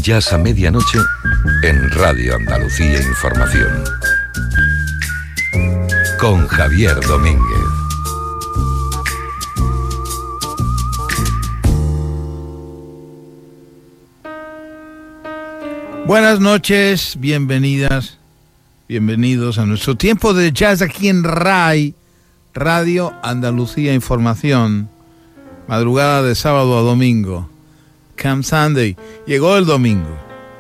Jazz a medianoche en Radio Andalucía Información. Con Javier Domínguez. Buenas noches, bienvenidas, bienvenidos a nuestro tiempo de jazz aquí en RAI, Radio Andalucía Información, madrugada de sábado a domingo, Camp Sunday. Llegó el domingo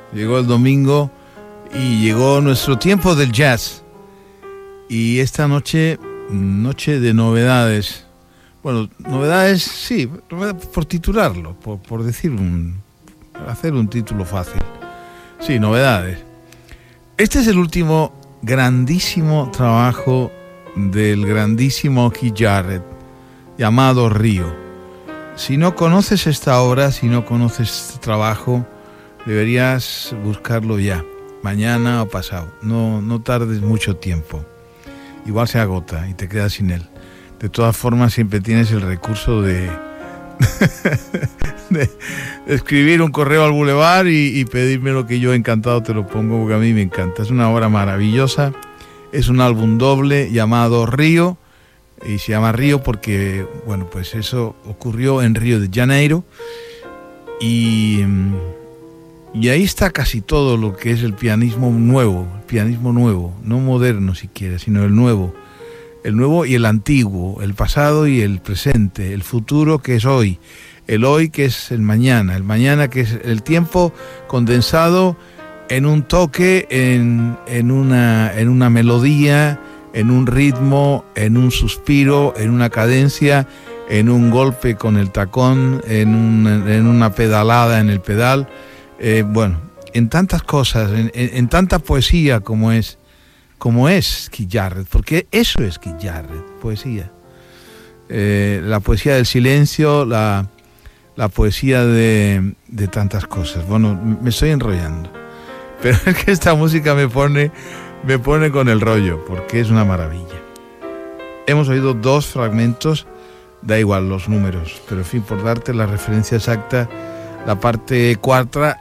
y llegó nuestro tiempo del jazz. Y esta noche de novedades. Bueno, novedades, sí, por titularlo, por decir hacer un título fácil. Sí, novedades. Este es el último grandísimo trabajo del grandísimo Keith Jarrett, llamado Río. Si no conoces esta obra, si no conoces este trabajo, deberías buscarlo ya, mañana o pasado. No tardes mucho tiempo. Igual se agota y te quedas sin él. De todas formas, siempre tienes el recurso de escribir un correo al Boulevard y pedirme lo que yo encantado te lo pongo, porque a mí me encanta. Es una obra maravillosa, es un álbum doble llamado Río, y se llama Río porque, bueno, pues eso ocurrió en Río de Janeiro, y ahí está casi todo lo que es el pianismo nuevo, no moderno siquiera, sino el nuevo y el antiguo, el pasado y el presente, el futuro que es hoy, el hoy que es el mañana que es el tiempo condensado en un toque, en una melodía, en un ritmo, en un suspiro, en una cadencia, en un golpe con el tacón, en una pedalada en el pedal, bueno, en tantas cosas, en tanta poesía como es Keith Jarrett, porque eso es Keith Jarrett, poesía. La poesía del silencio, la poesía de tantas cosas. Bueno, me estoy enrollando, pero es que esta música me pone con el rollo, porque es una maravilla. Hemos oído 2 fragmentos, da igual los números, pero en fin, por darte la referencia exacta, la parte cuarta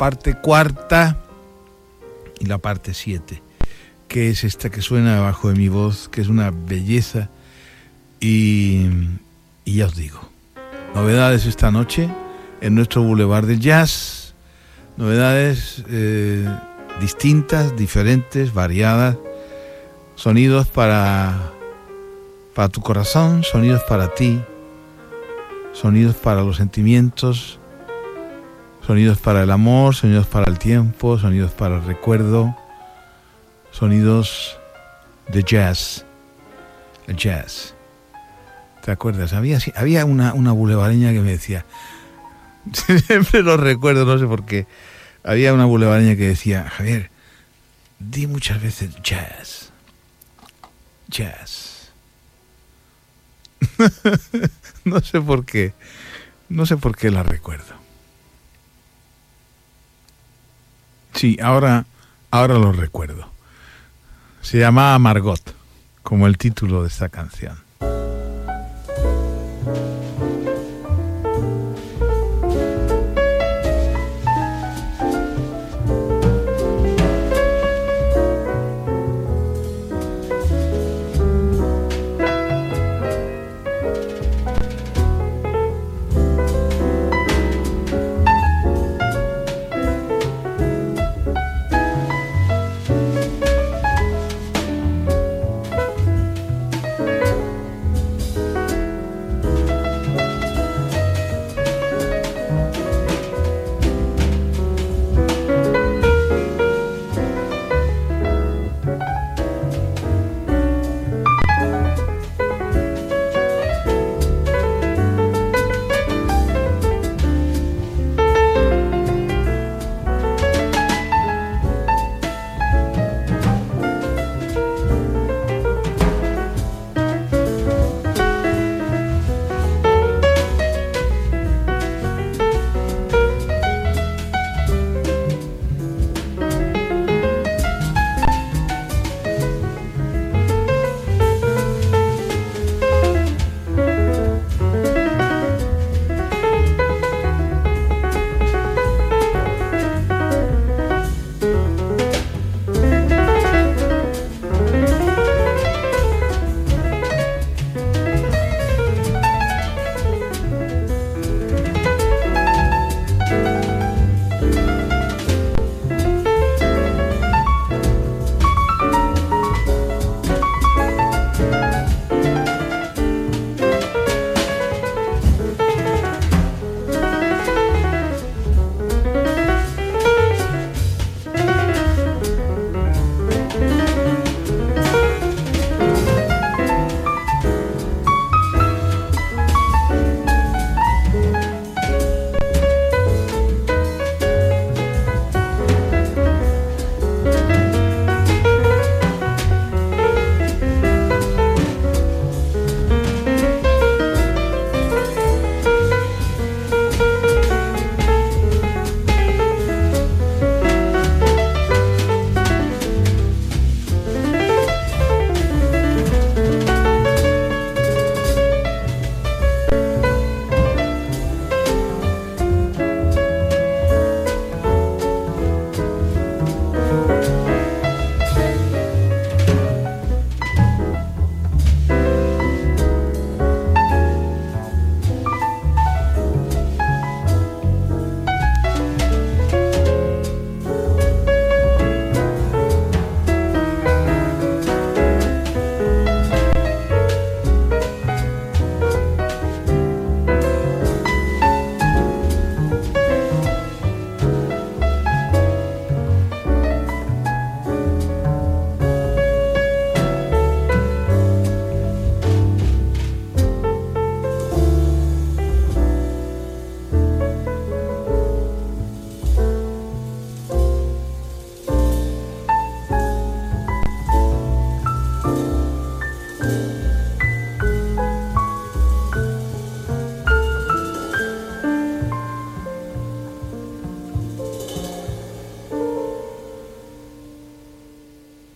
y la parte 7, que es esta que suena debajo de mi voz, que es una belleza. Y ya os digo, novedades esta noche en nuestro Boulevard del Jazz, novedades distintas, diferentes, variadas, sonidos para tu corazón, sonidos para ti, sonidos para los sentimientos, sonidos para el amor, sonidos para el tiempo, sonidos para el recuerdo, sonidos de jazz, el jazz. ¿Te acuerdas? Había una bulevareña que me decía, siempre lo recuerdo, no sé por qué, había una bulevareña que decía, Javier, di muchas veces jazz. No sé por qué la recuerdo. Sí, ahora lo recuerdo. Se llamaba Margot, como el título de esta canción.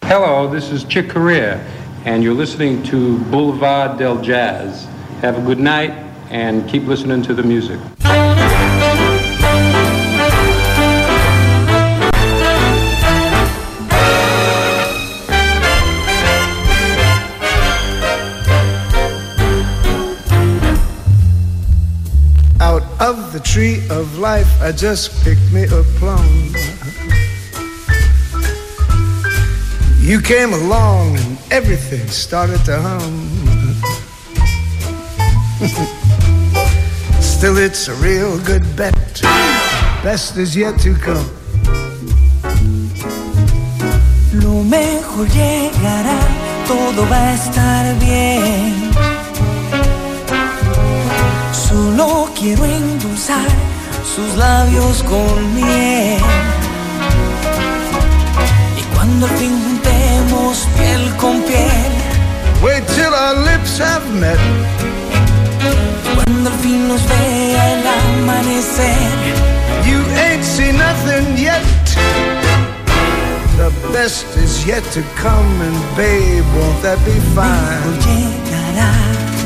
Hello, this is Chick Corea, and you're listening to Boulevard del Jazz. Have a good night, and keep listening to the music. Out of the tree of life, I just picked me a plum. You came along and everything started to hum. Still, it's a real good bet. Best is yet to come. Lo mejor llegará, todo va a estar bien. Solo quiero endulzar sus labios con miel. Y cuando al fin juntemos piel con piel, wait till our lips have met. Cuando al fin nos vea el amanecer, you ain't seen nothing yet. The best is yet to come, and babe, won't that be fine? Mejor llegará.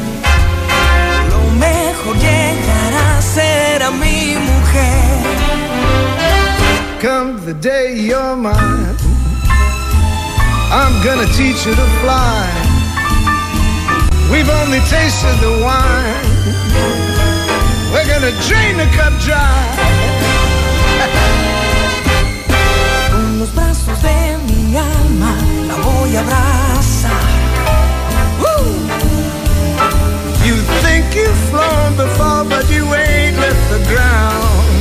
Llegará a ser a mi mujer. Come the day you're mine, I'm gonna teach you to fly. We've only tasted the wine, we're gonna drain the cup dry. Con los brazos de mi alma la voy a abrazar. You think you've flown before, but you ain't left the ground.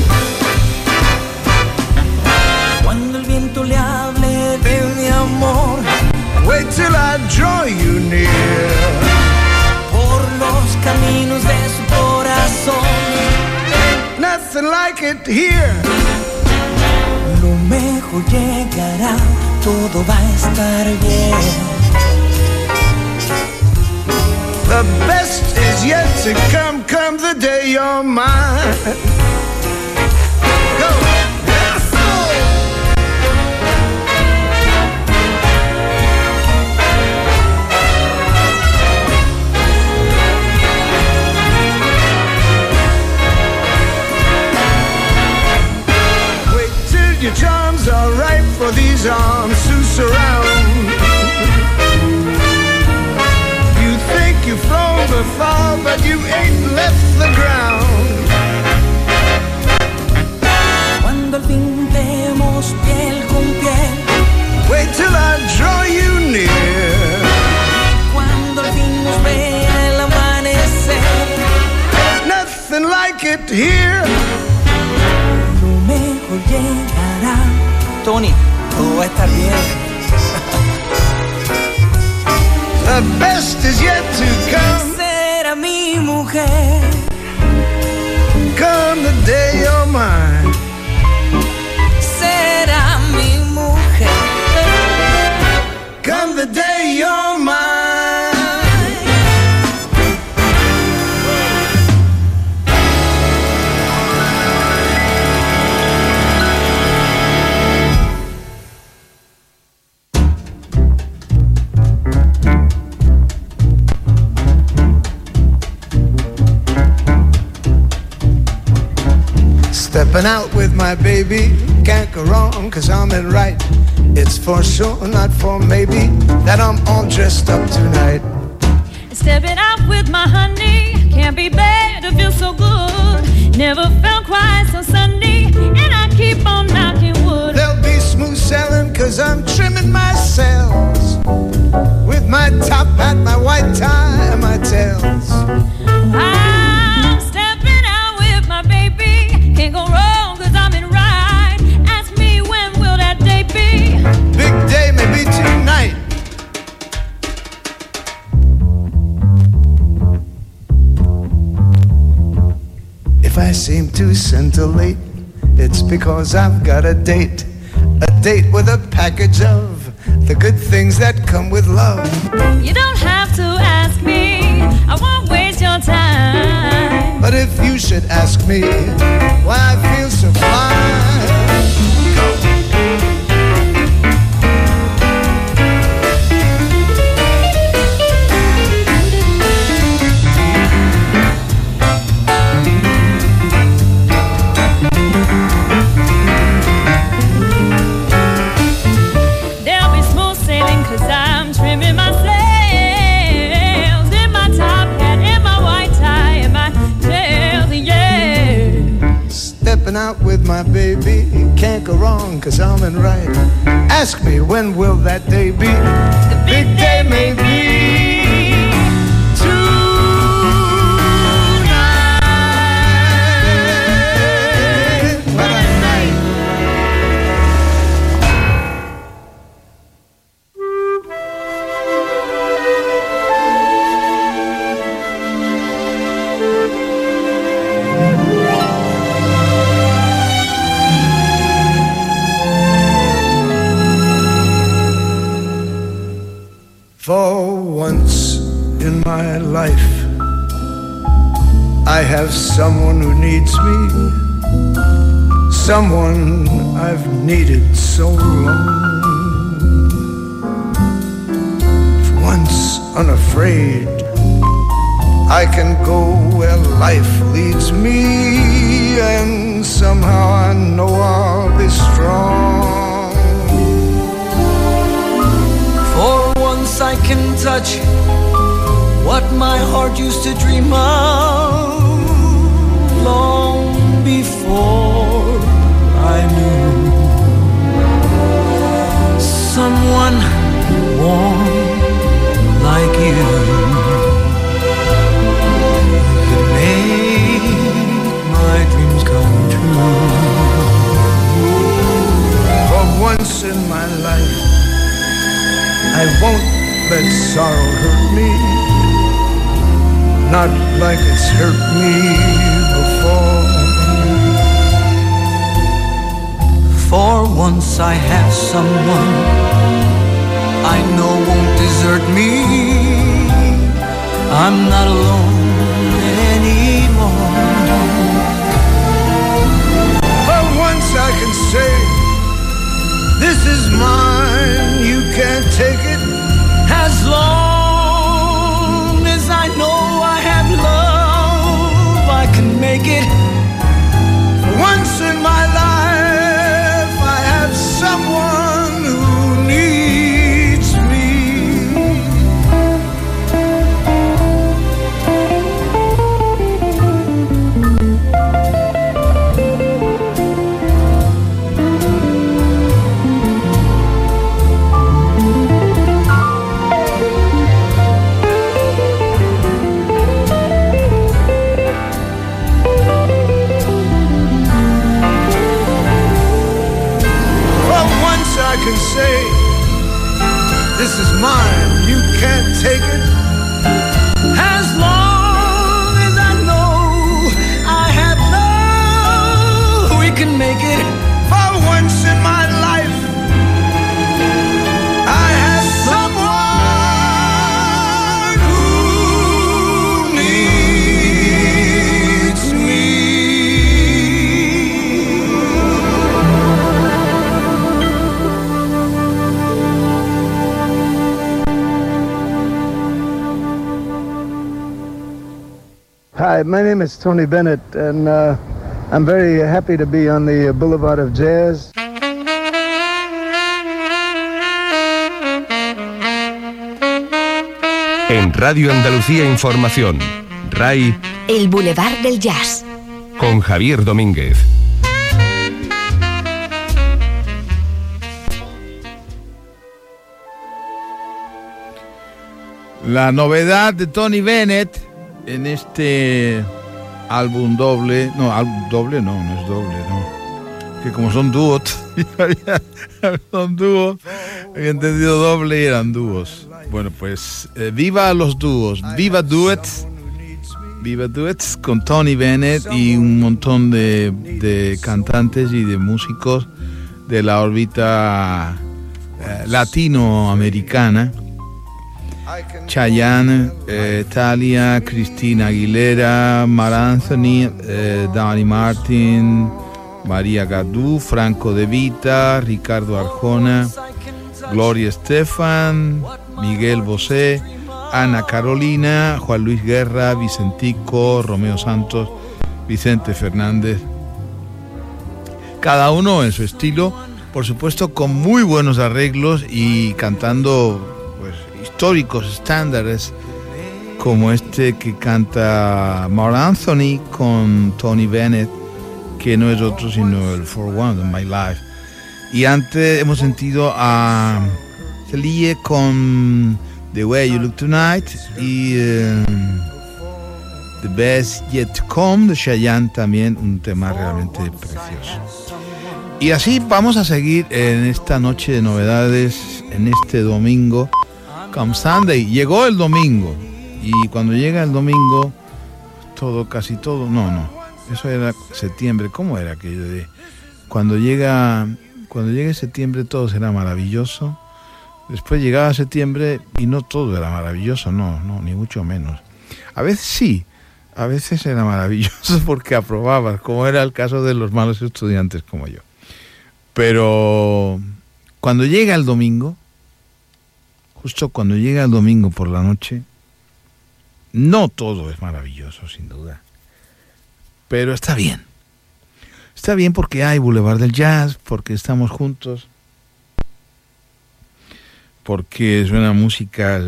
Cuando el viento le hable de mi amor, wait till I draw you near. Por los caminos de su corazón, nothing like it here. Lo mejor llegará, todo va a estar bien. The best is yet to come, come the day you're mine. Go! Yes, wait till your charms are ripe for these arms to surround. You've flown before, but you ain't left the ground. Cuando al fin demos piel con piel, wait till I draw you near. Cuando al fin nos vea el amanecer, nothing like it here. Lo mejor llegará. Tony, todo va a estar bien. The best is yet to come. Será mi mujer. Come the day you're mine. Será mi mujer. Come the day you're mine. Stepping out with my baby, can't go wrong, cause I'm in right. It's for sure, not for maybe, that I'm all dressed up tonight. Stepping out with my honey, can't be bad to feel so good. Never felt quite so Sunday, and I keep on knocking wood. There'll be smooth sailing, cause I'm trimming my sails. With my top hat, my white tie, and my tails. I'm stepping out with my baby, can't go wrong cause I'm in right. Ask me when will that day be? Big day, maybe tonight. If I seem to scintillate, it's because I've got a date with a package of the good things that come with love. You don't have to ask me, I won't waste your time. But if you should ask me why I feel so fine, been out with my baby. Can't go wrong, 'cause I'm in right. Ask me, when will that day be? The big day may be tonight. What a night. For once in my life, I have someone who needs me, someone I've needed so long. For once unafraid, I can go where life leads me, and somehow I know I'll be strong. For once I can touch what my heart used to dream of long before I knew. Someone warm like you could make my dreams come true. For once in my life, I won't let sorrow hurt me, not like it's hurt me before. For once I have someone I know won't desert me. I'm not alone anymore. For once I can say, this is mine, you can't take it. As long as I know I have love, I can make it. For once in my life, I have someone who needs me. I can say, this is mine, you can't take it. As long as I know I have love, we can make it. For once in my life, I have someone who needs me. Hi, my name is Tony Bennett, and I'm very happy to be on the Boulevard of Jazz. En Radio Andalucía Información, RAI, El Boulevard del Jazz, con Javier Domínguez. La novedad de Tony Bennett en este álbum doble, no es doble, no. Que como son dúos, había entendido doble y eran dúos. Bueno, pues viva los dúos, viva duets con Tony Bennett y un montón de cantantes y de músicos de la órbita latinoamericana. Chayanne, Thalia, Cristina Aguilera, Marc Anthony, Danny Martin, María Gadú, Franco De Vita, Ricardo Arjona, Gloria Estefan, Miguel Bosé, Ana Carolina, Juan Luis Guerra, Vicentico, Romeo Santos, Vicente Fernández. Cada uno en su estilo, por supuesto con muy buenos arreglos y cantando históricos estándares como este que canta Marc Anthony con Tony Bennett, que no es otro sino el For One of My Life. Y antes hemos sentido a Celie con The Way You Look Tonight y The Best Yet to Come de Chayanne, también un tema realmente precioso. Y así vamos a seguir en esta noche de novedades, en este domingo. Come Sunday, llegó el domingo, y cuando llega el domingo, casi todo, eso era septiembre. ¿Cómo era aquello de cuando llegue septiembre todo será maravilloso? Después llegaba septiembre y no todo era maravilloso, no, ni mucho menos. A veces sí, a veces era maravilloso porque aprobabas, como era el caso de los malos estudiantes como yo. Pero cuando llega el domingo, justo cuando llega el domingo por la noche, no todo es maravilloso, sin duda. Pero está bien. Está bien porque hay Boulevard del Jazz, porque estamos juntos, porque suenan músicas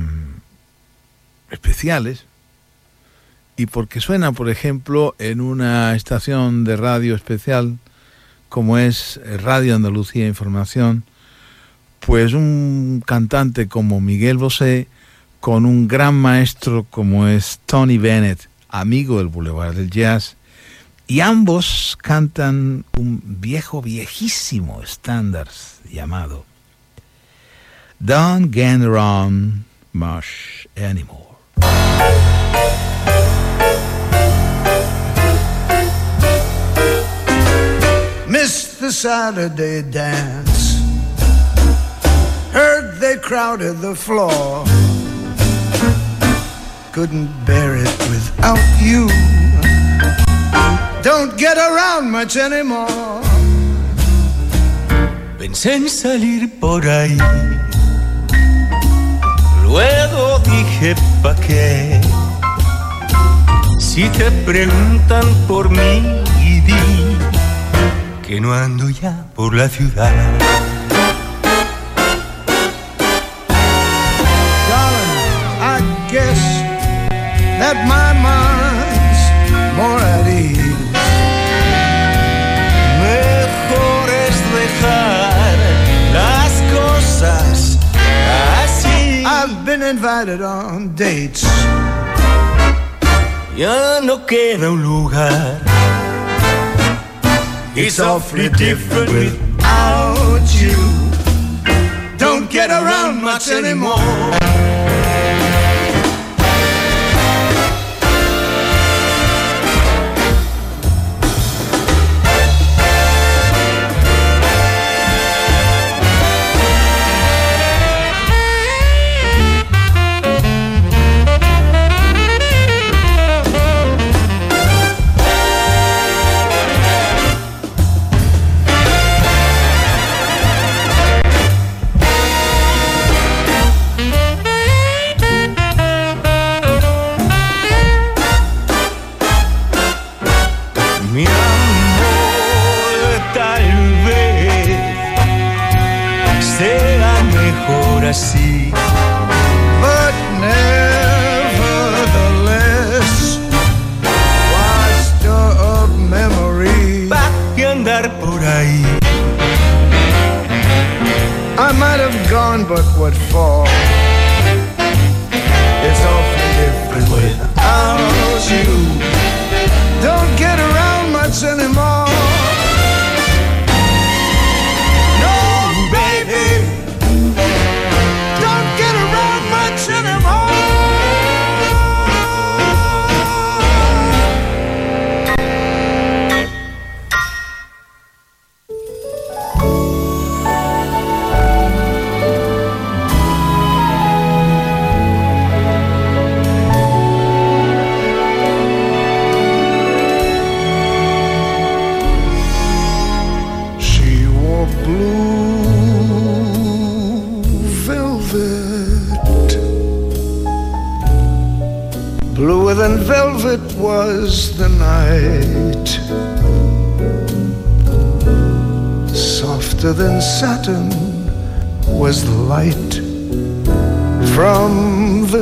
especiales y porque suena, por ejemplo, en una estación de radio especial como es Radio Andalucía Información, pues un cantante como Miguel Bosé con un gran maestro como es Tony Bennett, amigo del Boulevard del Jazz, y ambos cantan un viejísimo estándar llamado Don't Get Around Much Anymore. Missed the Saturday dance, heard they crowded the floor, couldn't bear it without you, don't get around much anymore. Pensé en salir por ahí, luego dije ¿pa' qué? Si te preguntan por mí y di que no ando ya por la ciudad. Darling, I guess that my mind's more at ease. Mejor es dejar las cosas así. I've been invited on dates. Ya no queda un lugar. It's awfully different without you. Don't get around much anymore. Así. But nevertheless, why stir up memory? Pa' que andar por ahí. I might have gone, but what for? It's awfully different without you. Don't get around much anymore. Bluer than velvet was the night, softer than satin was the light from the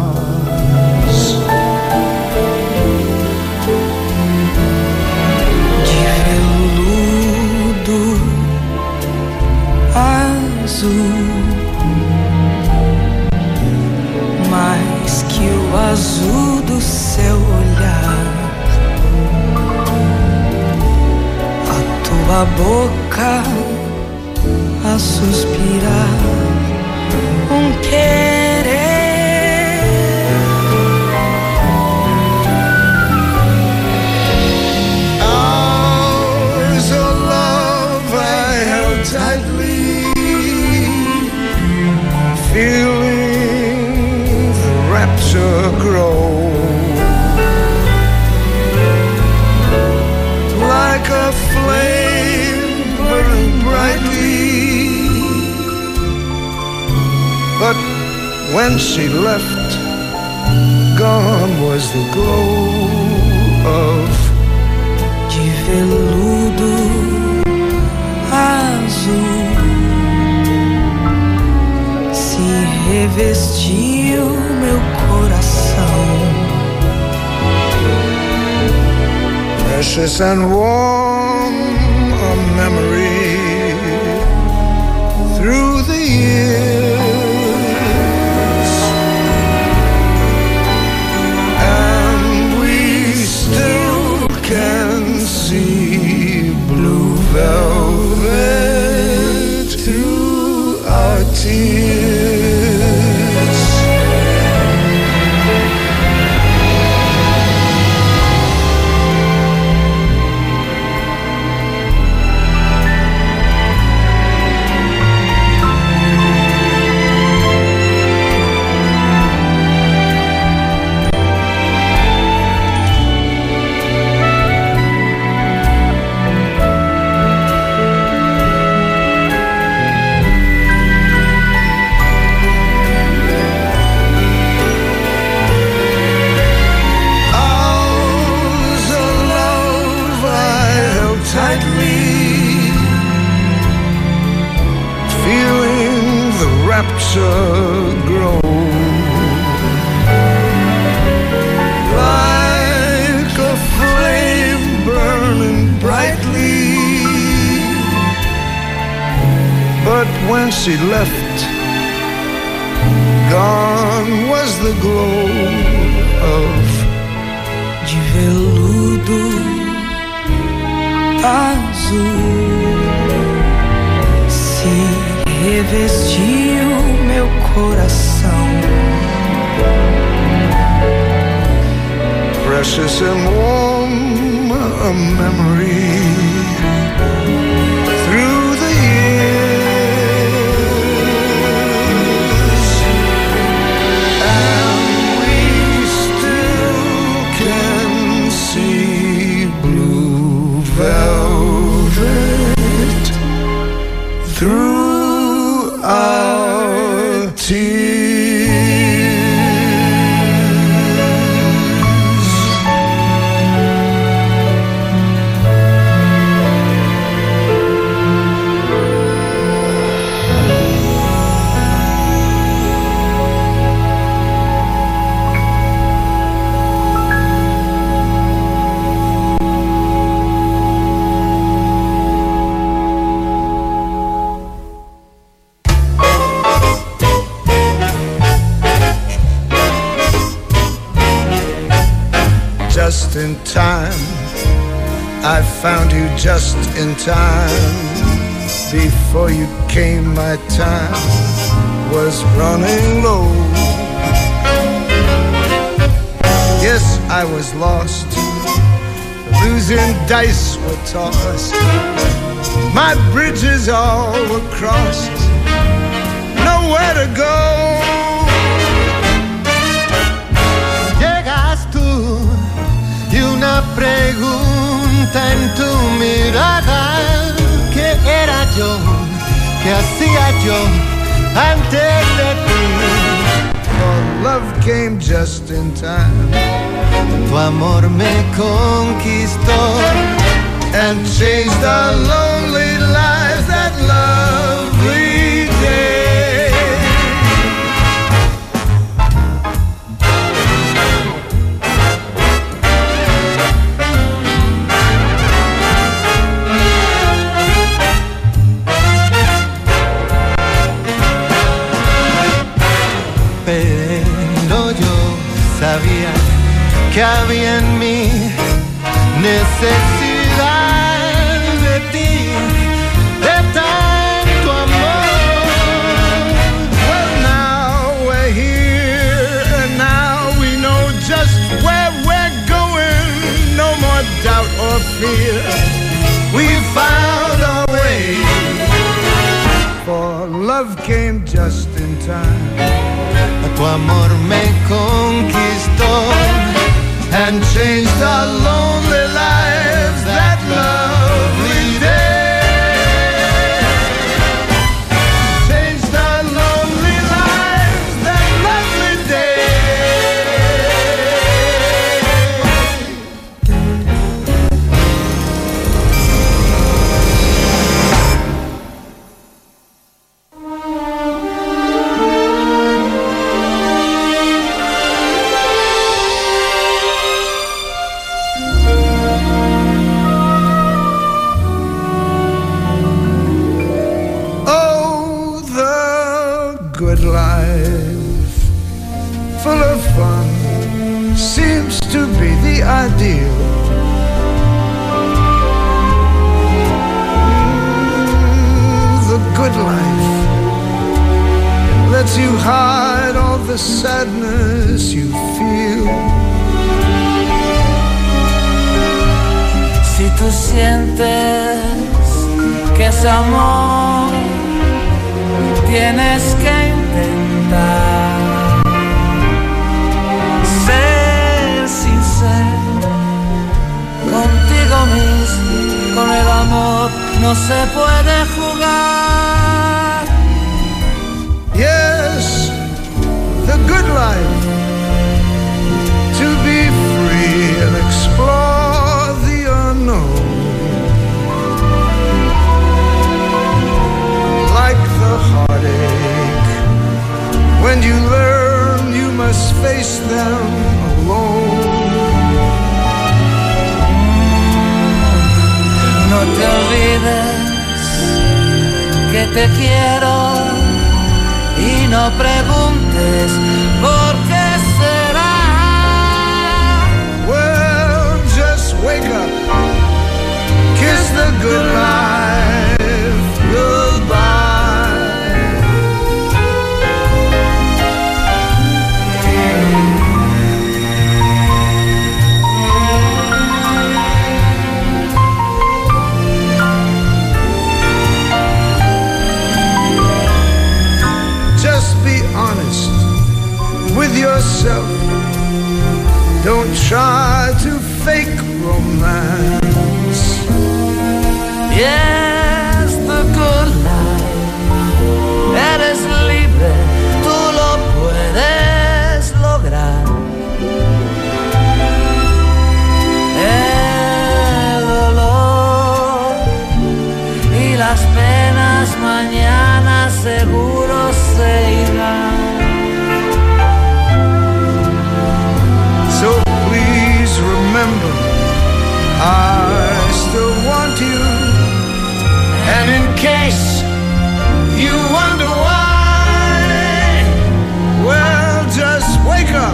stars. a boca a suspirar querer. Hours of love I held tightly, feeling the rapture grow. Like a flame burning brightly, but when she left, gone was the glow of de veludo azul. Se revestiu meu coração. Precious and warm a memory through the years, and we still can see blue velvet through our tears. Grow like a flame burning brightly, but when she left, gone was the glow of de veludo azul. Revestiu meu coração. Precious and warm a memory through the years, and we still can see blue velvet through our tears. Just in time, I found you just in time. Before you came, my time was running low. Yes, I was lost, losing dice were tossed, my bridges all were crossed, nowhere to go. Una pregunta en tu mirada, ¿qué era yo? ¿Qué hacía yo antes de ti? Your love came just in time. Tu amor me conquistó and changed our lonely lives that lovely day. Sabía que había en mí necesidad de ti. just in time. Tu amor me conquistó And changed our lonely lives that lovely day. Changed our lonely lives that lovely ideal. The good life lets you hide all the sadness you feel. Si tú sientes que es amor, tienes que intentar ser sincero contigo mismo. Con el amor no se puede jugar. Yes, the good life, to be free and explore the unknown. Like the heartache, when you learn you must face them alone. No te olvides que te quiero y no preguntes por qué será. Well, just wake up, kiss the good life goodbye. Honest with yourself. Don't try to fake romance. Yes, the good life. Eres libre, tú lo puedes lograr. El dolor y las penas mañana seguro se irán. So please remember, I still want you. And in case you wonder why, well, just wake up,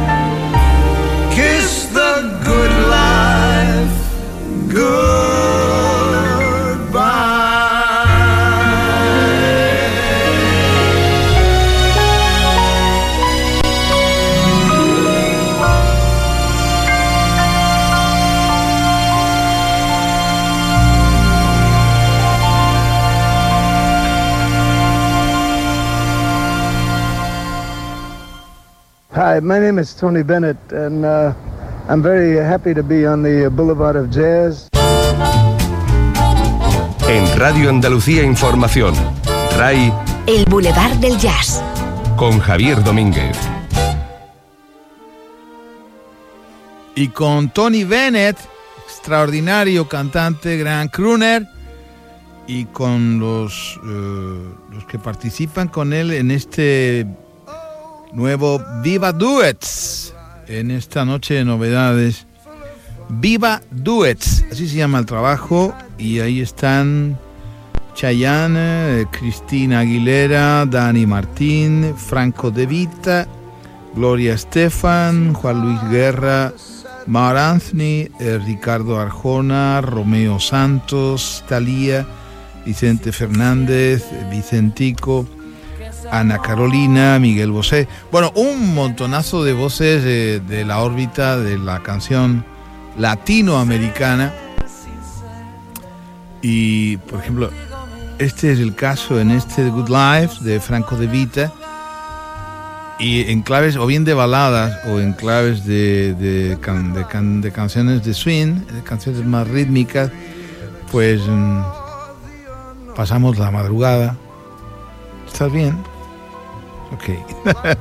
kiss the good life goodbye. Hi, my name is Tony Bennett, and I'm very happy to be on the Boulevard of Jazz. En Radio Andalucía Información, RAI, El Boulevard del Jazz, con Javier Domínguez. Y con Tony Bennett, extraordinario cantante, gran crooner, y con los que participan con él en este nuevo Viva Duets, en esta noche de novedades. Viva Duets, así se llama el trabajo, y ahí están Chayanne, Cristina Aguilera, Dani Martín, Franco De Vita, Gloria Estefan, Juan Luis Guerra, Mar Anthony, Ricardo Arjona, Romeo Santos, Thalía, Vicente Fernández, Vicentico, Ana Carolina, Miguel Bosé. Bueno, un montonazo de voces de la órbita de la canción latinoamericana. Y, por ejemplo, Este es el caso en este The Good Life de Franco De Vita, y en claves o bien de baladas o en claves de canciones de swing, de canciones más rítmicas, pues pasamos la madrugada. ¿Estás bien? Ok.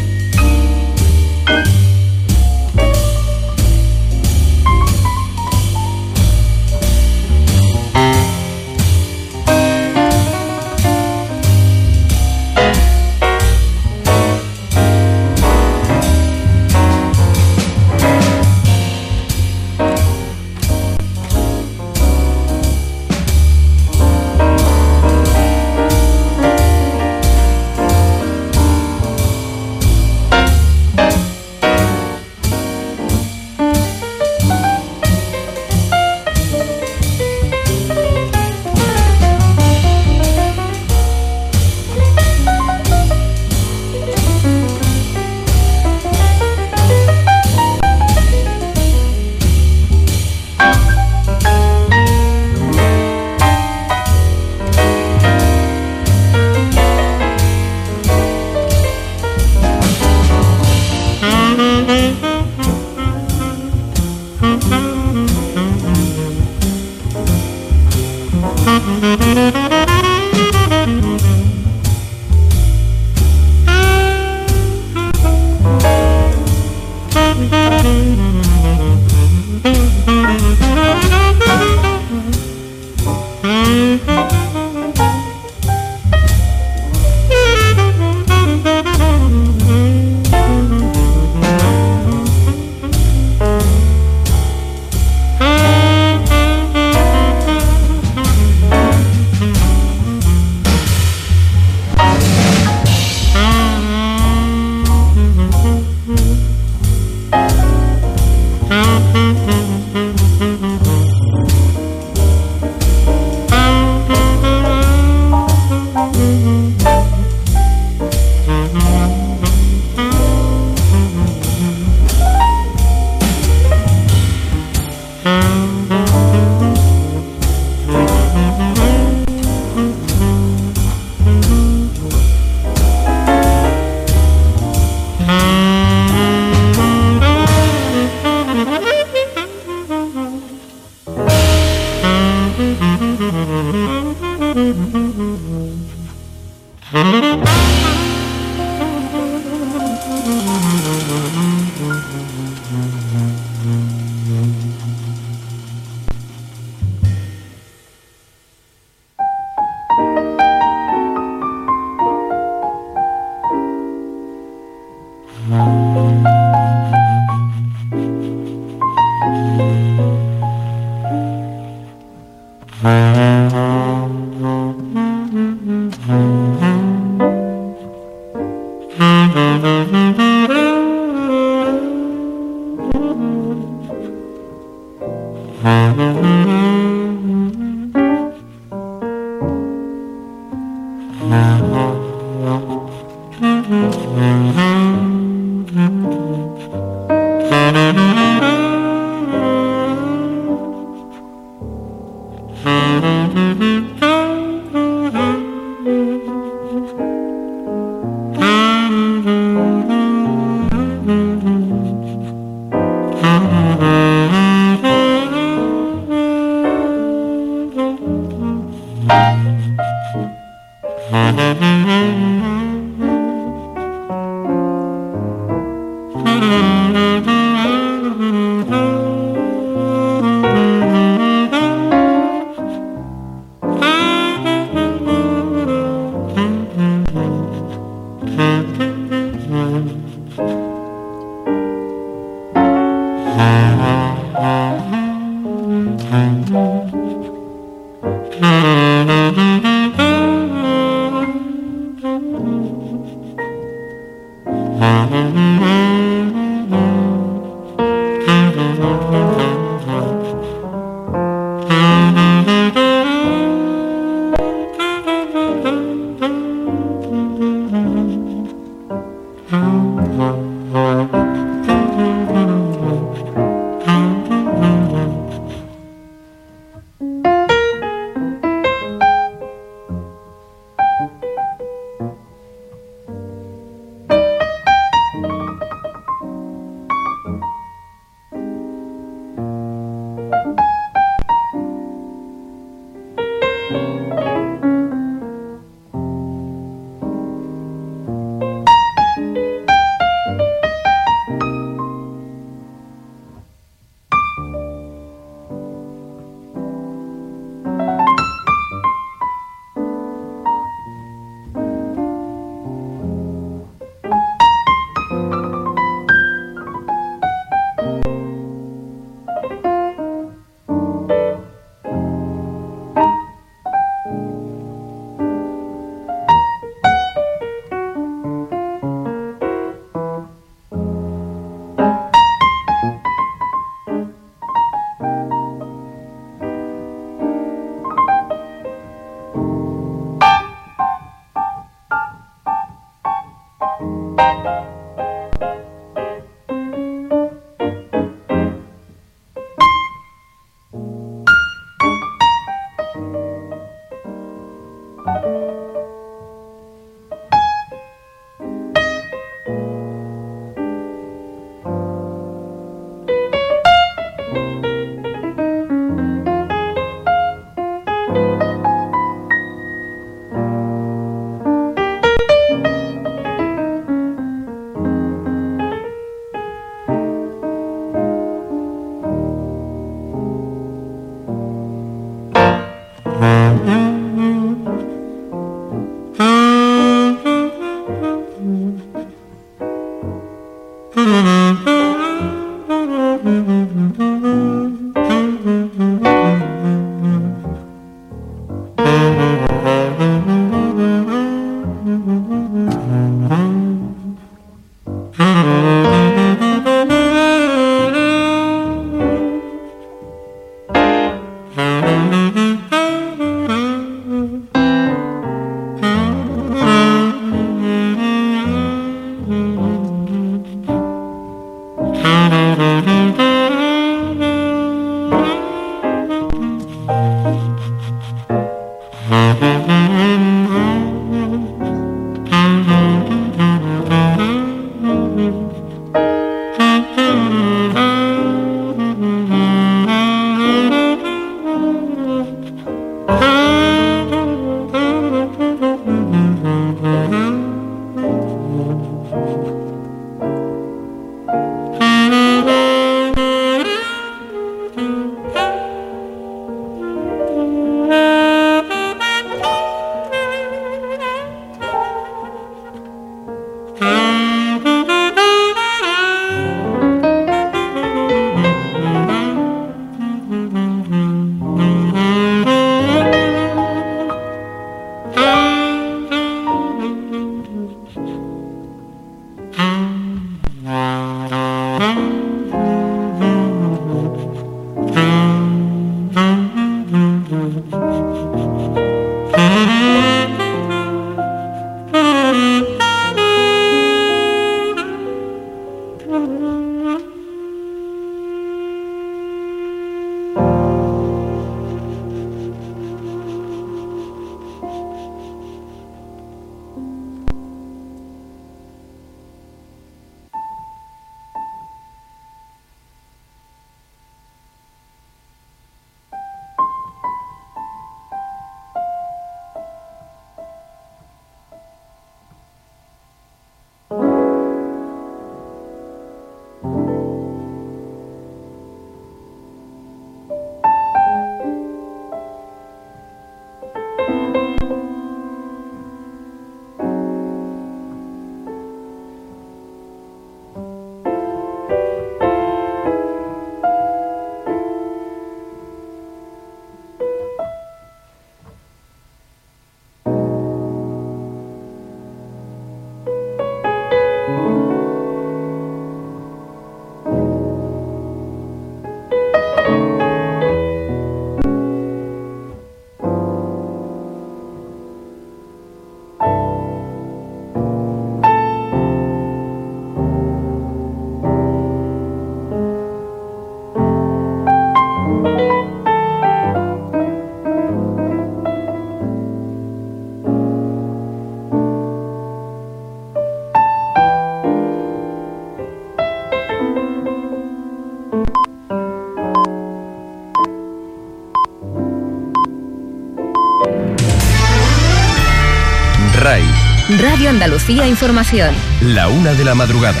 RAI. Radio Andalucía Información. La 1 de la madrugada.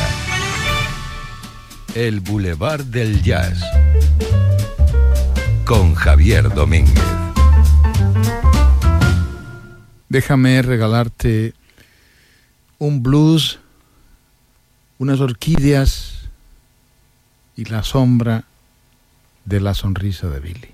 El Boulevard del Jazz. Con Javier Domínguez. Déjame regalarte un blues, unas orquídeas y la sombra de la sonrisa de Billy.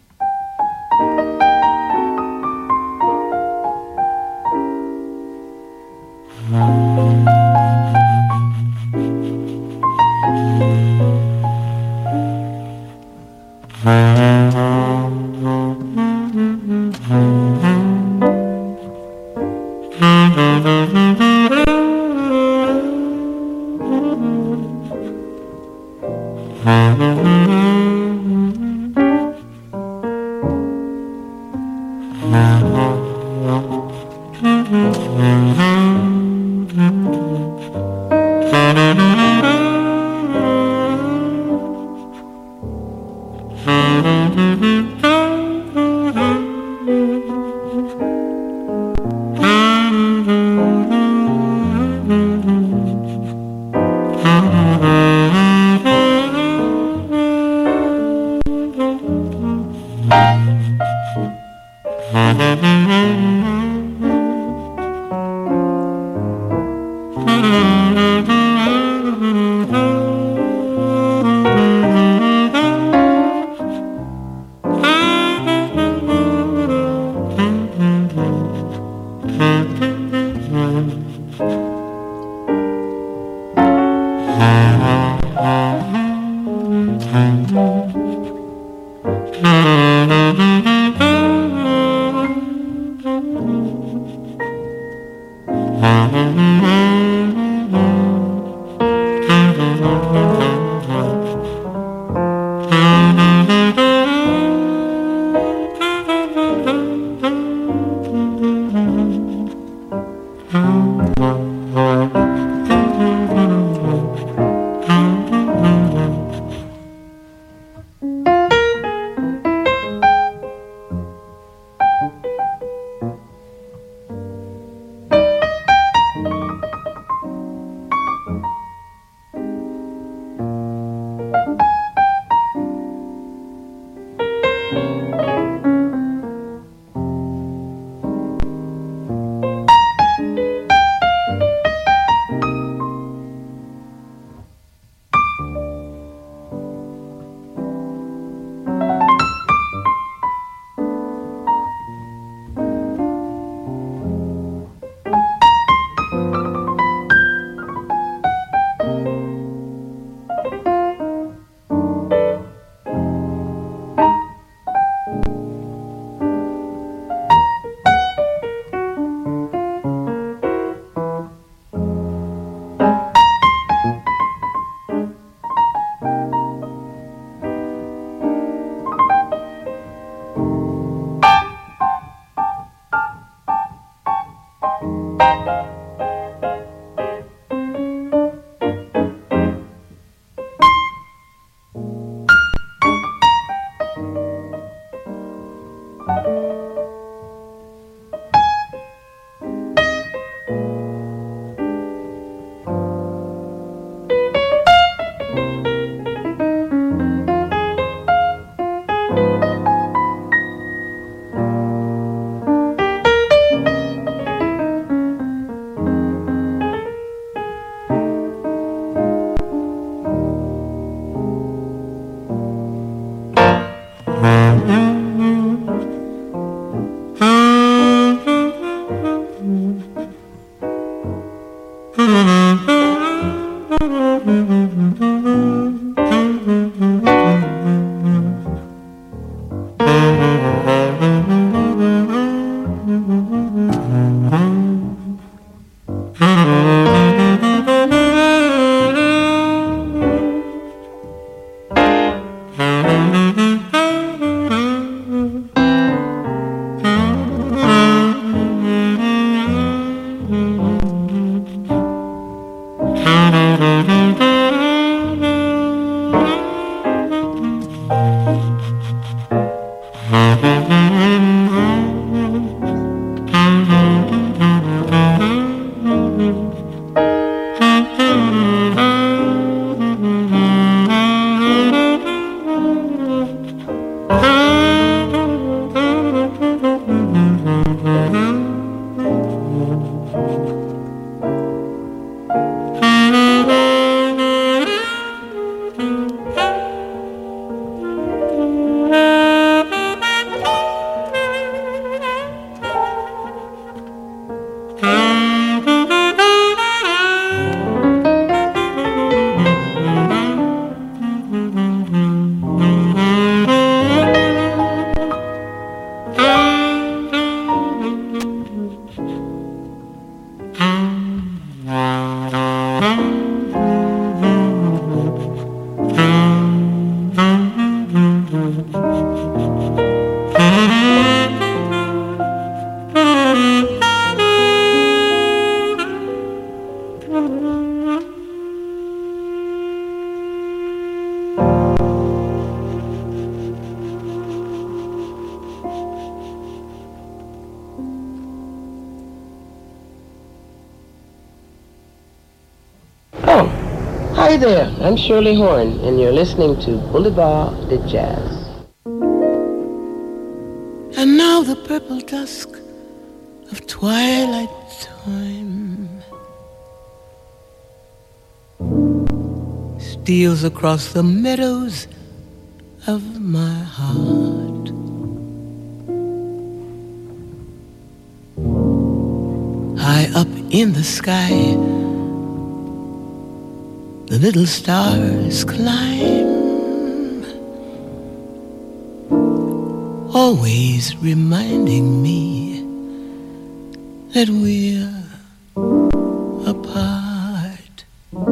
Hi there, I'm Shirley Horn, and you're listening to Boulevard de Jazz. And now the purple dusk of twilight time steals across the meadows of my heart. High up in the sky, the little stars climb, always reminding me that we're apart.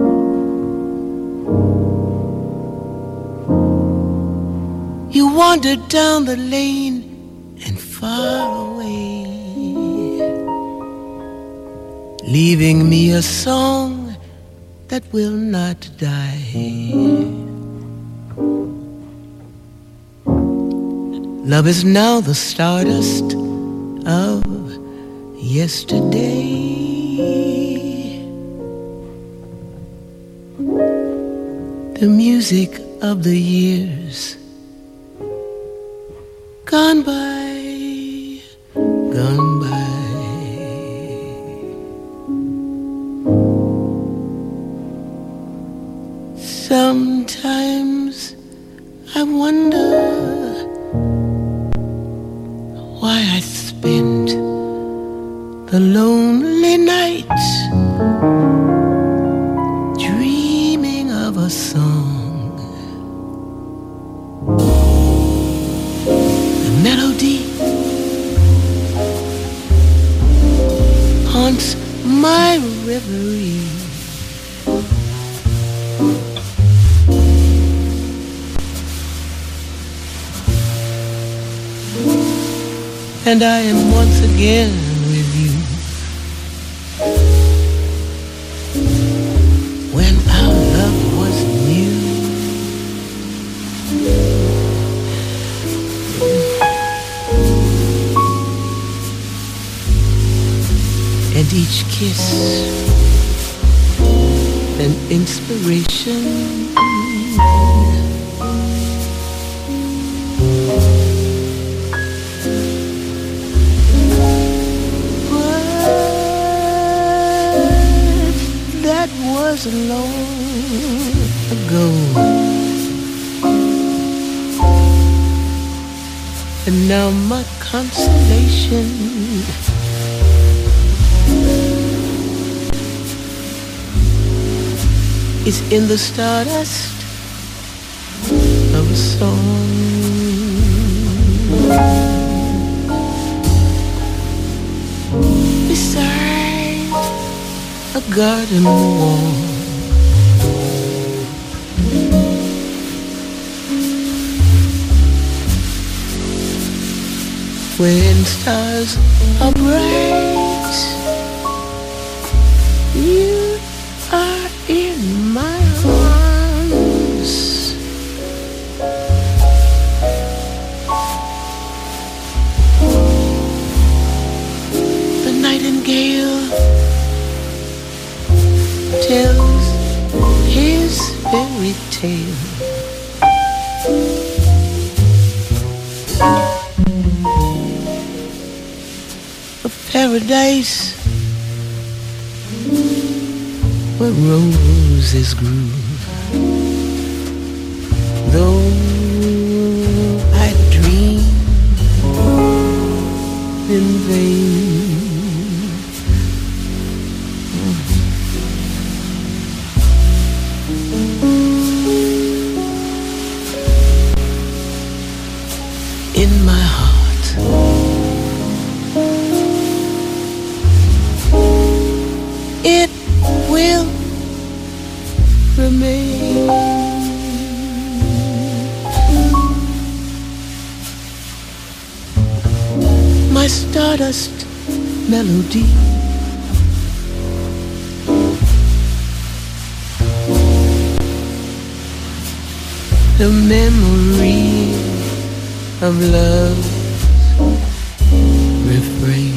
You wandered down the lane and far away, leaving me a song that will not die. Love is now the stardust of yesterday. The music of the years gone by, gone by. Sometimes I wonder why I spend the lonely nights dreaming of a song. The melody haunts my reverie. And I am once again with you when our love was new. And each kiss an inspiration. Was long ago, and now my consolation is in the stardust of a song. Beside a garden wall, when stars are bright, you are in my arms. The nightingale tells his fairy tale. Of paradise where roses grew. Though I dream in vain, in my heart it will remain. My stardust melody, the memory of love's refrain.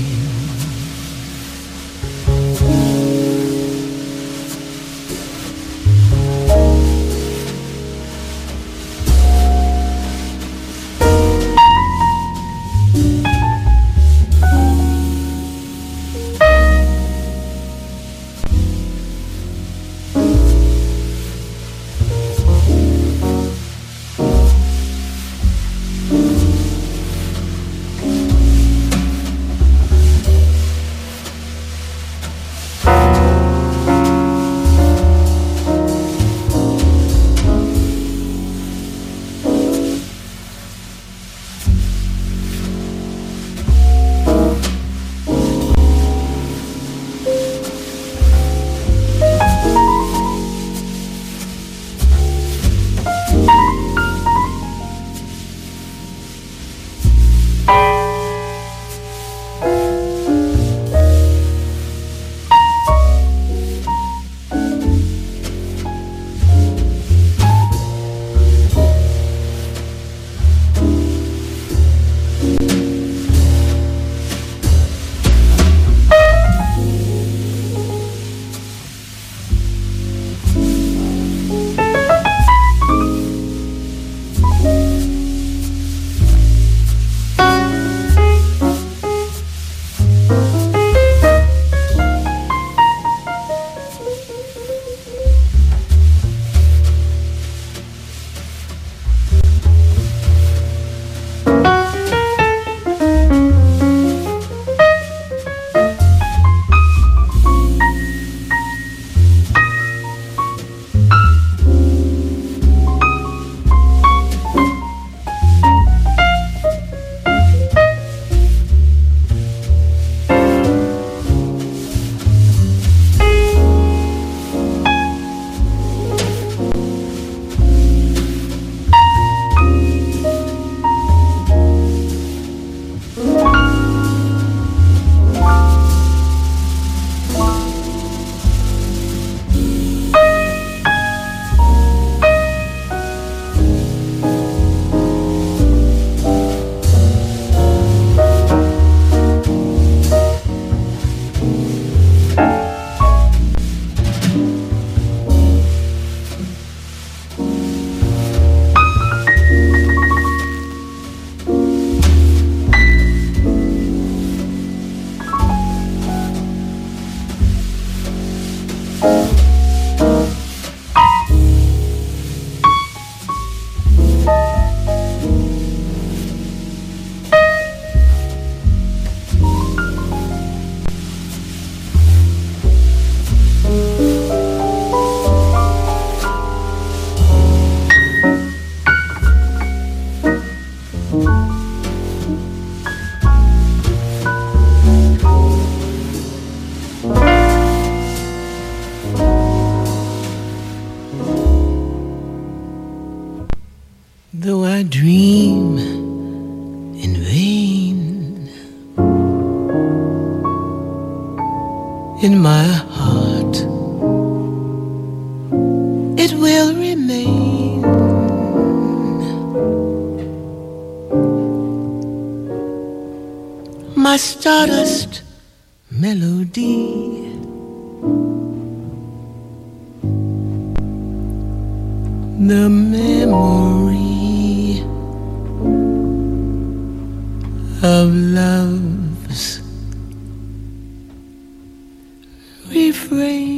in my heart. It will remain. My stardust melody. The memory of love's refrain.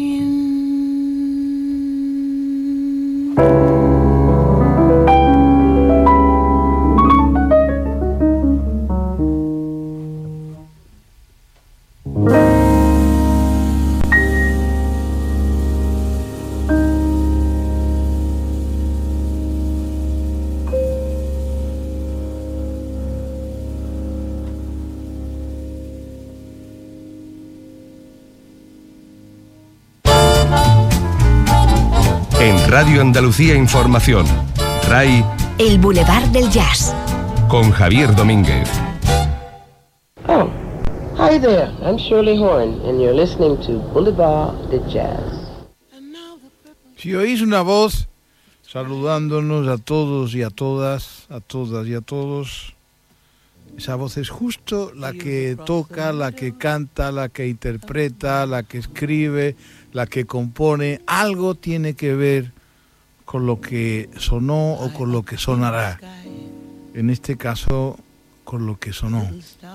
Radio Andalucía Información. RAI. El Boulevard del Jazz. Con Javier Domínguez. Oh, hi there. I'm Shirley Horn, and you're listening to Boulevard de Jazz. Si oís una voz saludándonos a todos y a todas, a todas y a todos, esa voz es justo la que toca, la que canta, la que interpreta, la que escribe, la que compone. Algo tiene que ver con lo que sonó o con lo que sonará. En este caso, con lo que sonó.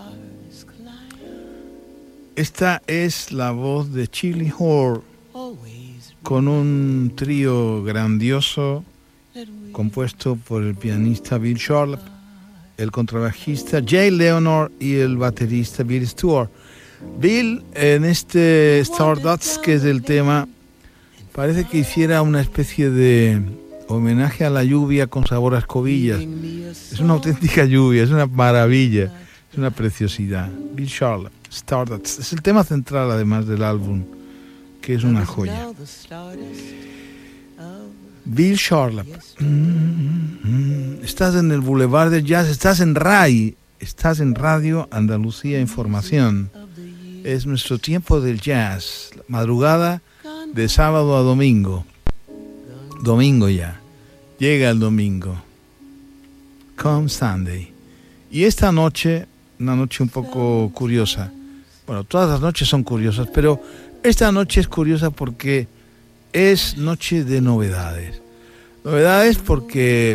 Esta es la voz de Shirley Horn, con un trío grandioso compuesto por el pianista Bill Charlap, el contrabajista Jay Leonor y el baterista Bill Stewart. Bill, en este Stardust, que es el tema, parece que hiciera una especie de homenaje a la lluvia con sabor a escobillas. Es una auténtica lluvia, es una maravilla, es una preciosidad. Bill Charlap, Stardust, es el tema central además del álbum, que es una joya. Bill Charlap. Estás en el Boulevard del Jazz, estás en RAI, estás en Radio Andalucía Información. Es nuestro tiempo del jazz, madrugada de sábado a domingo. Domingo ya. Llega el domingo. Come Sunday. Y esta noche, una noche un poco curiosa. Bueno, todas las noches son curiosas, pero esta noche es curiosa porque es noche de novedades. Novedades porque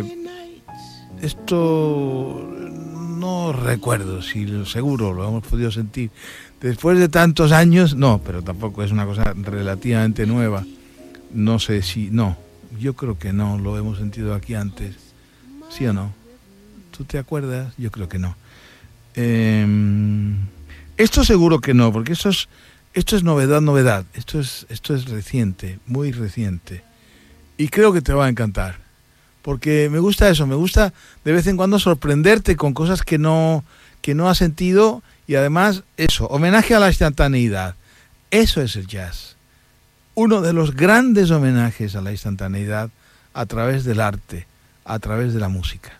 esto no recuerdo, si seguro lo hemos podido sentir. Después de tantos años, no, pero tampoco es una cosa relativamente nueva. No sé si, no, yo creo que no, lo hemos sentido aquí antes. ¿Sí o no? ¿Tú te acuerdas? Yo creo que no. Esto seguro que no, porque esto es novedad. Esto es reciente, muy reciente. Y creo que te va a encantar. Porque me gusta eso, me gusta de vez en cuando sorprenderte con cosas que no has sentido. Y además, eso, homenaje a la instantaneidad. Eso es el jazz. Uno de los grandes homenajes a la instantaneidad a través del arte, a través de la música.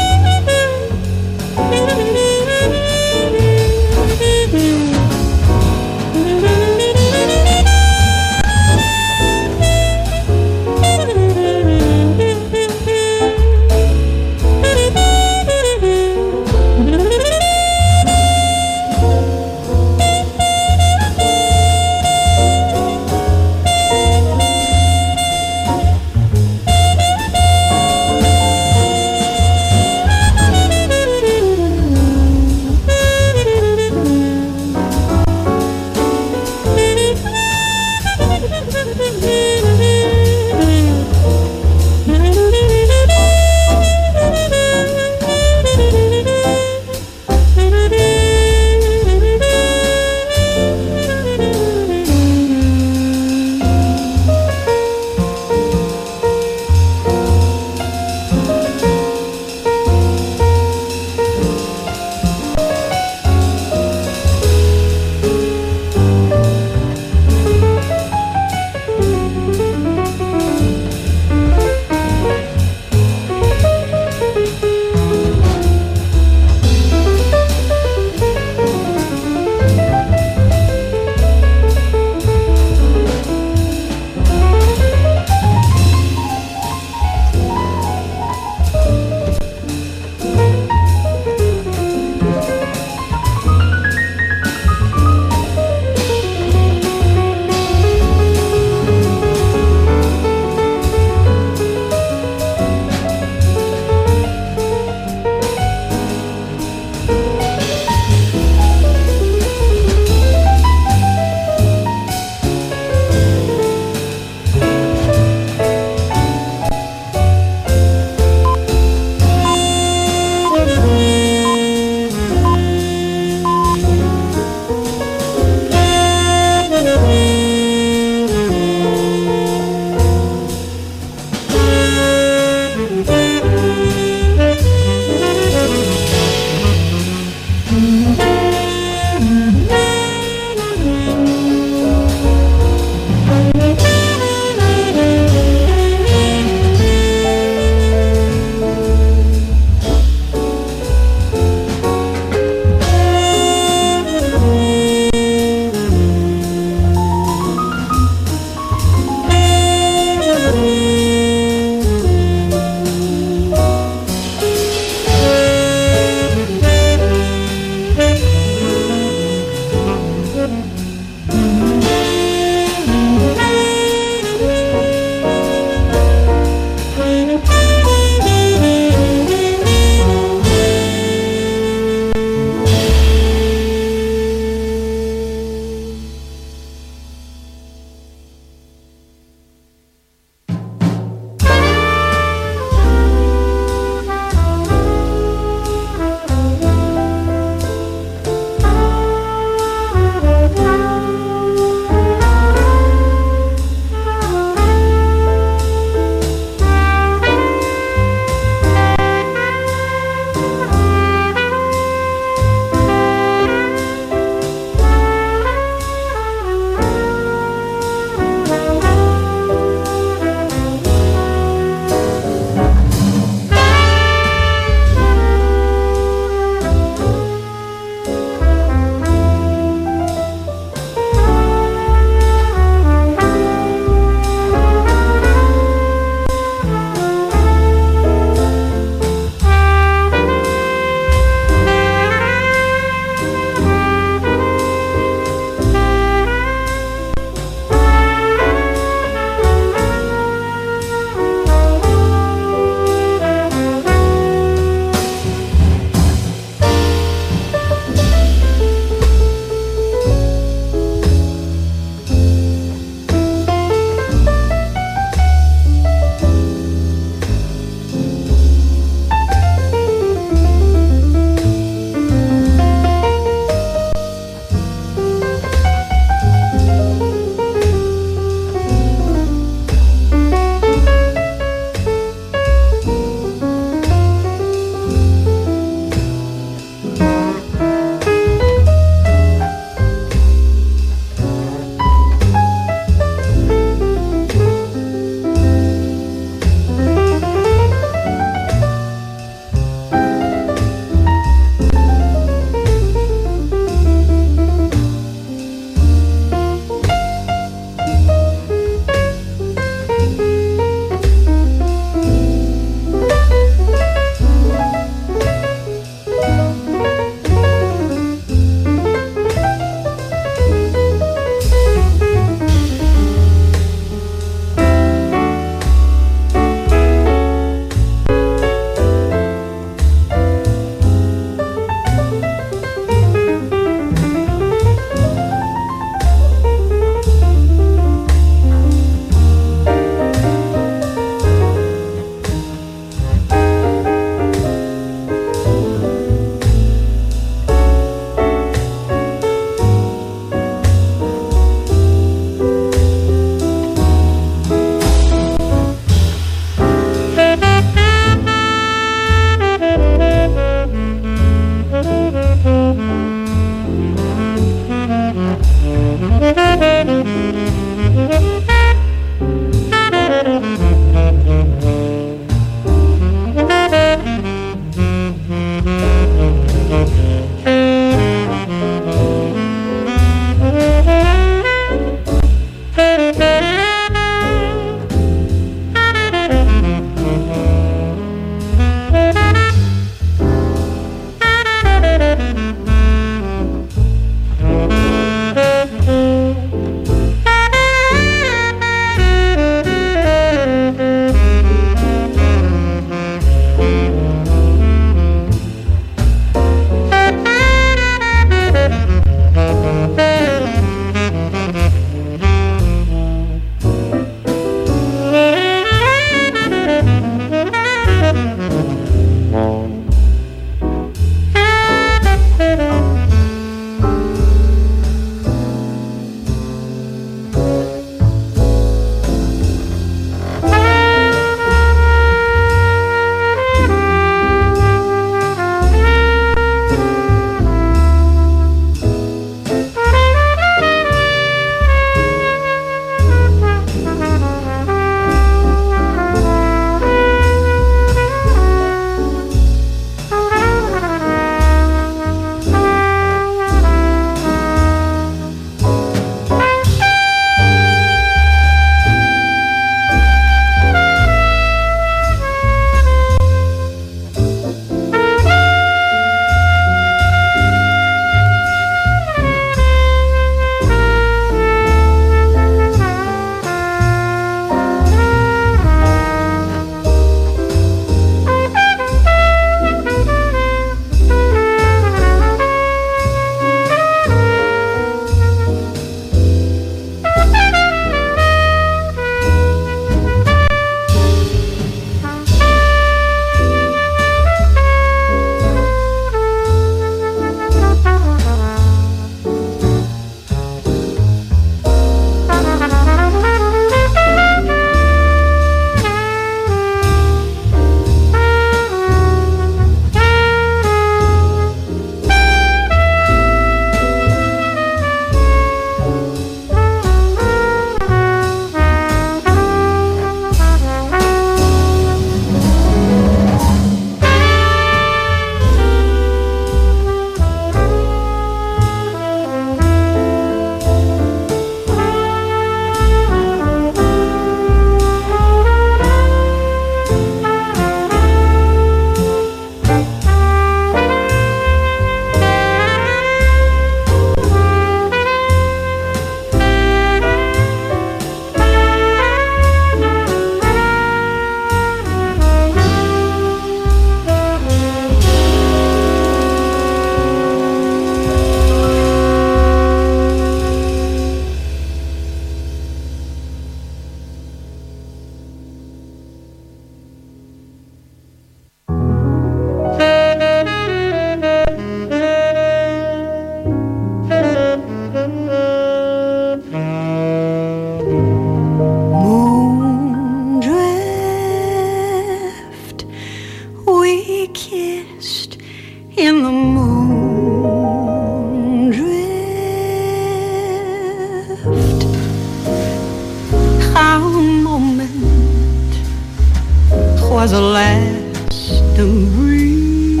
was a lasting breeze,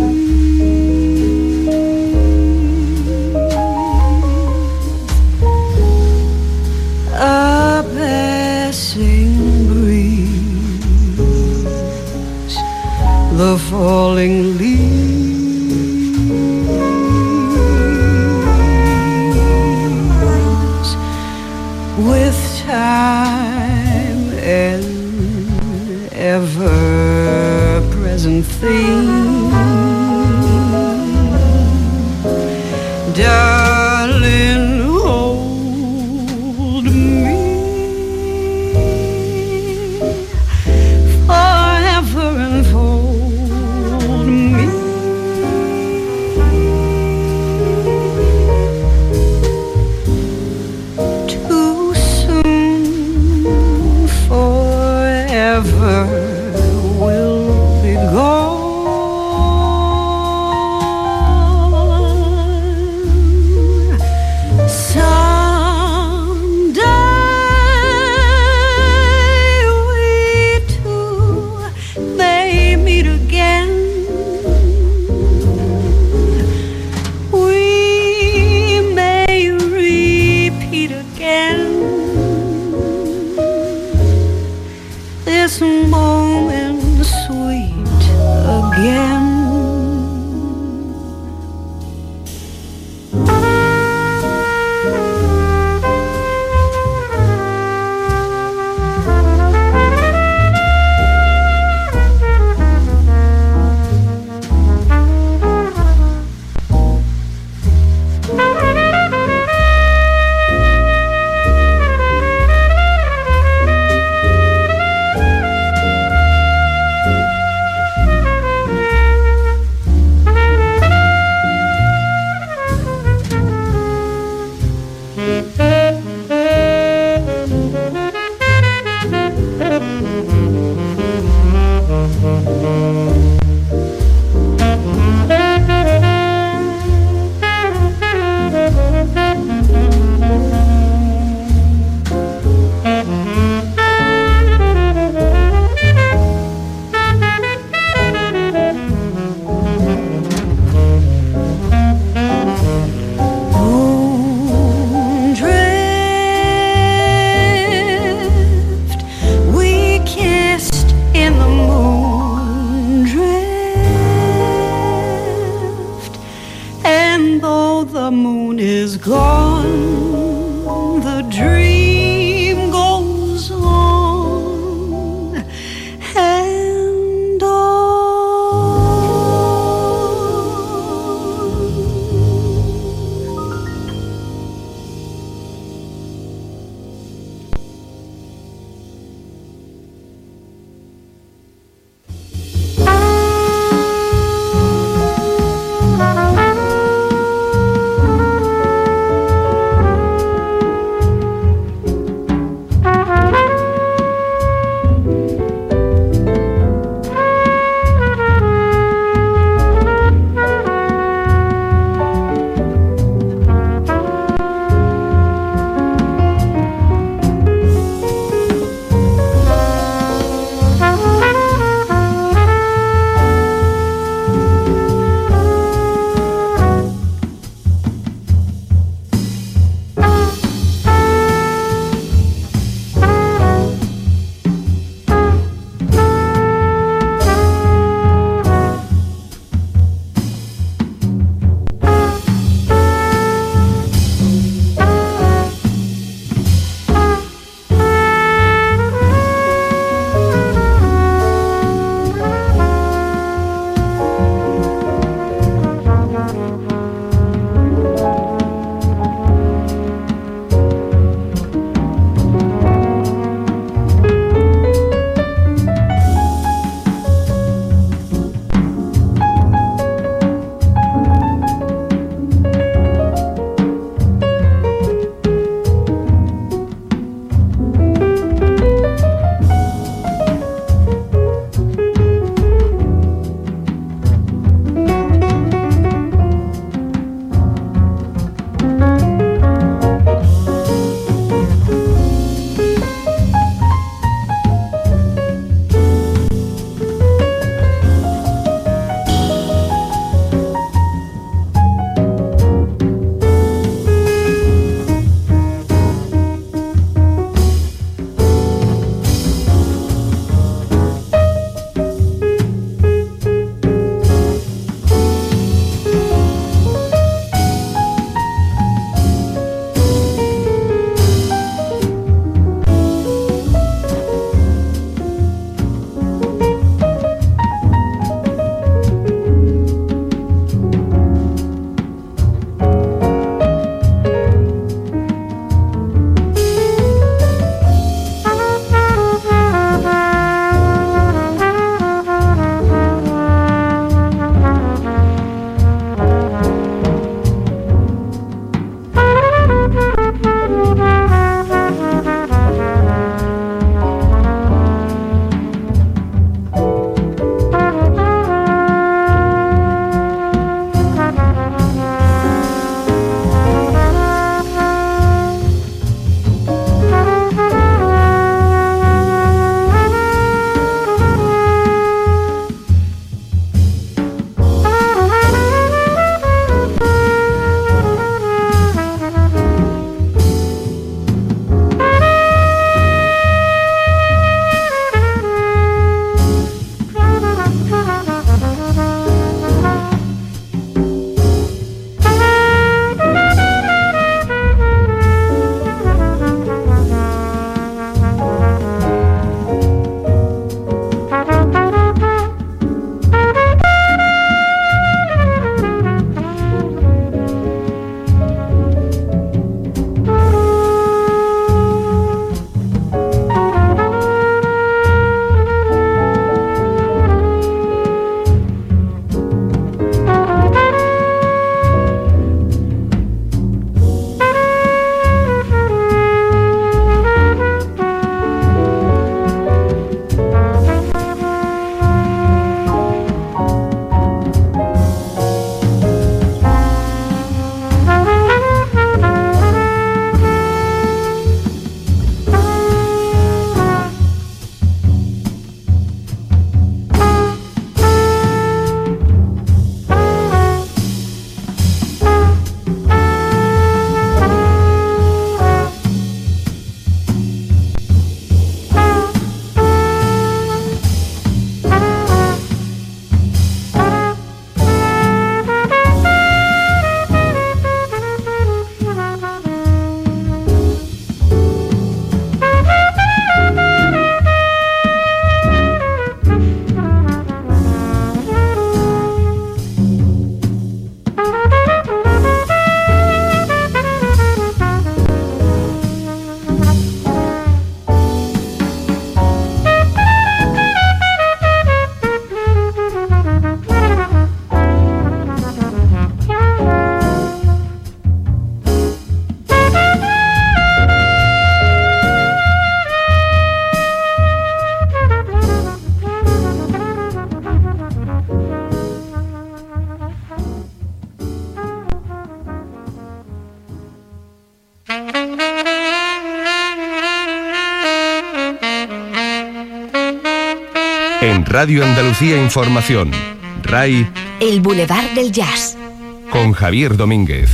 a passing breeze, the falling leaves, with time and ever-present theme. Darling, hold me forever and hold me. Too soon, forever will be gone. Someday we two may meet again. We may repeat again this moment sweet again. Moondrift, we kissed in the moondrift, and though the moon is gone, the dream goes on and on. En Radio Andalucía Información, RAI, El Boulevard del Jazz, con Javier Domínguez.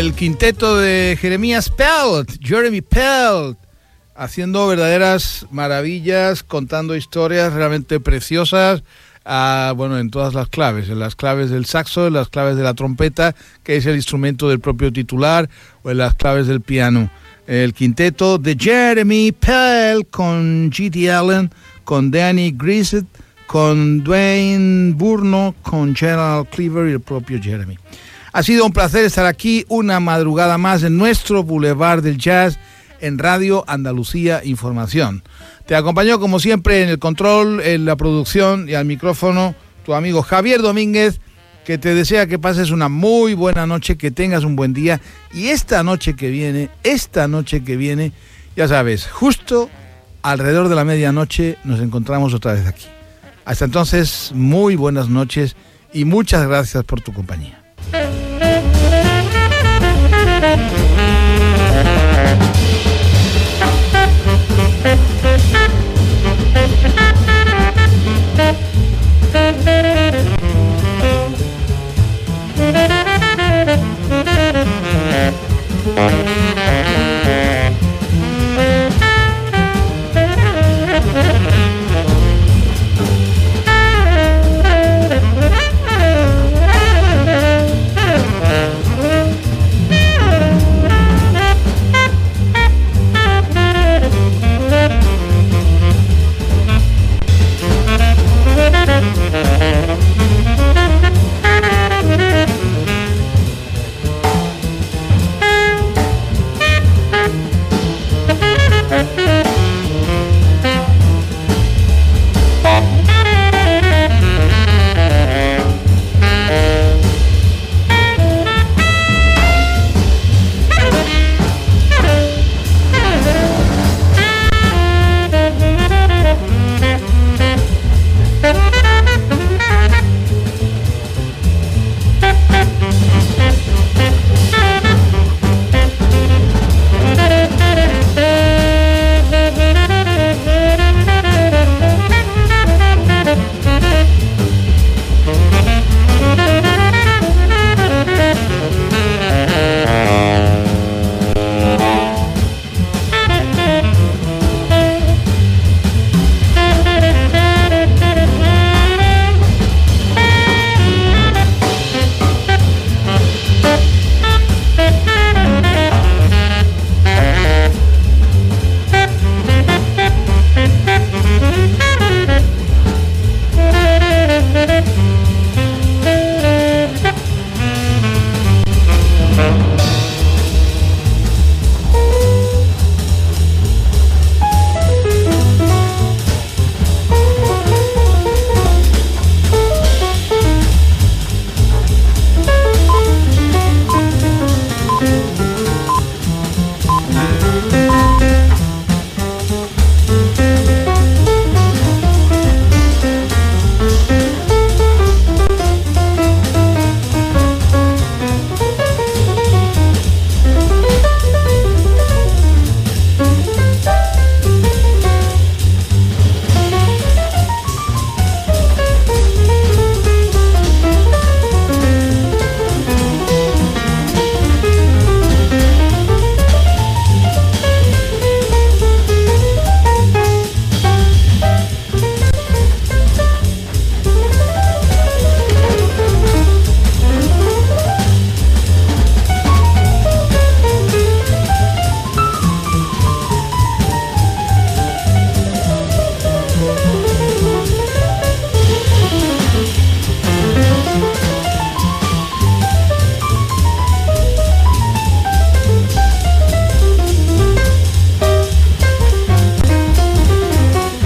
El quinteto de Jeremy Pelt, haciendo verdaderas maravillas, contando historias realmente preciosas, en todas las claves, en las claves del saxo, en las claves de la trompeta, que es el instrumento del propio titular, o en las claves del piano. El quinteto de Jeremy Pelt con G.T. Allen, con Danny Grissett, con Dwayne Burno, con Gerald Cleaver y el propio Jeremy. Ha sido un placer estar aquí una madrugada más en nuestro Boulevard del Jazz en Radio Andalucía Información. Te acompañó como siempre en el control, en la producción y al micrófono tu amigo Javier Domínguez, que te desea que pases una muy buena noche, que tengas un buen día y esta noche que viene, ya sabes, justo alrededor de la medianoche nos encontramos otra vez aquí. Hasta entonces, muy buenas noches y muchas gracias por tu compañía.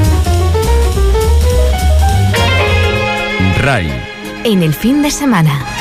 En el fin de semana.